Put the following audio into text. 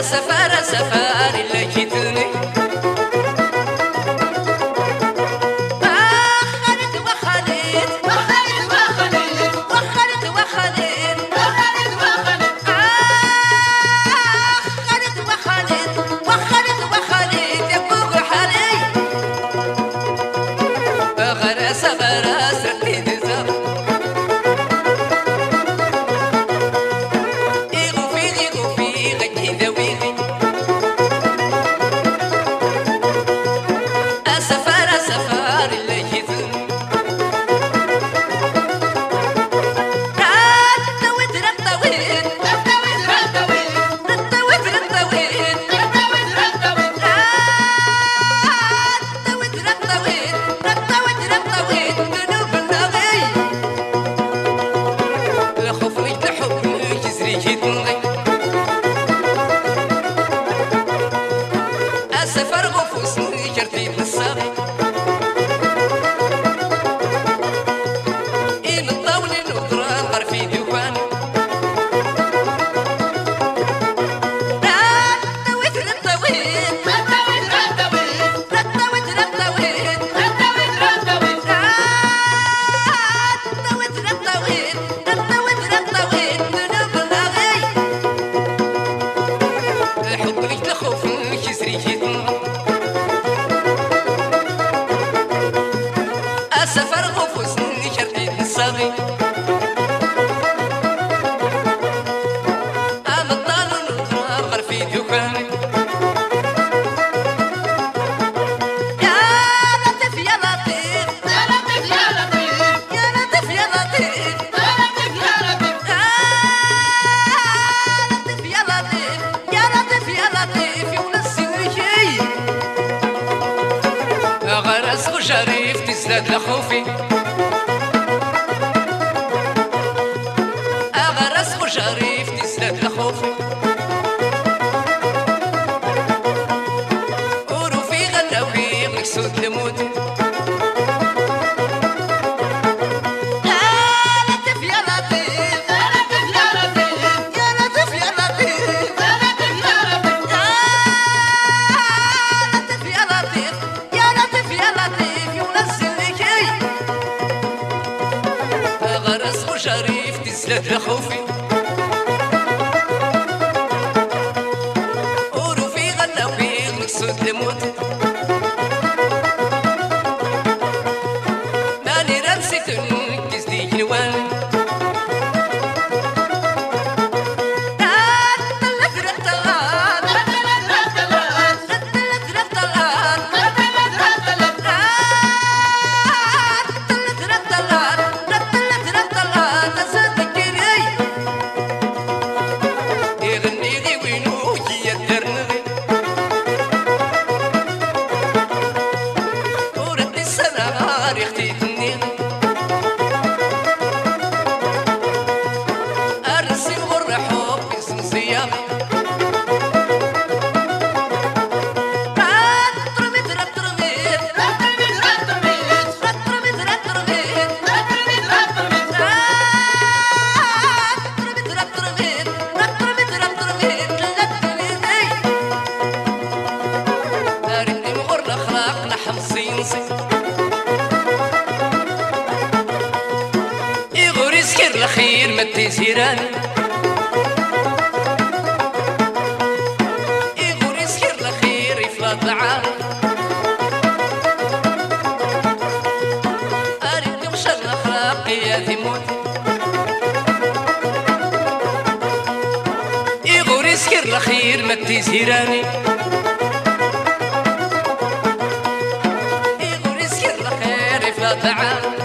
سفارة سفاري اللي جيتني سفر غفوس جرتي بالصاغي إن الطاول النضران غرفي دوان رطويت رطويت رطويت رطويت رطويت رطويت رطويت رطويت رطويت رطويت رطويت ذنوب الأغي الحب ليك الخوف كسري جيتنا سفر غفوس جرتي بالصاغي أنا الطال ونضرب غرفي دوكاني يا لطيف يا لطيف يا لطيف يا لطيف يا لطيف يا لطيف يا لطيف يا لطيف يا لطيف يا لطيف يا لطيف يا ونسي وجهي غرس وشريف تزداد لخوفي أغرس وشريف تزداد لخوفي وروفي غناوي مكسود لموتي شريف تزلت لخوفي وروفي غناوي مقصود لموتي ماني رمسيت نكز ديك نواني يغوري سكر الخير متي زيراني يغوري سكر الخير يفلات العالي أريد وش الأخلاق يا ثموتي يغوري سكر الخير متي زيراني يغوري سكر الخير يفلات العالي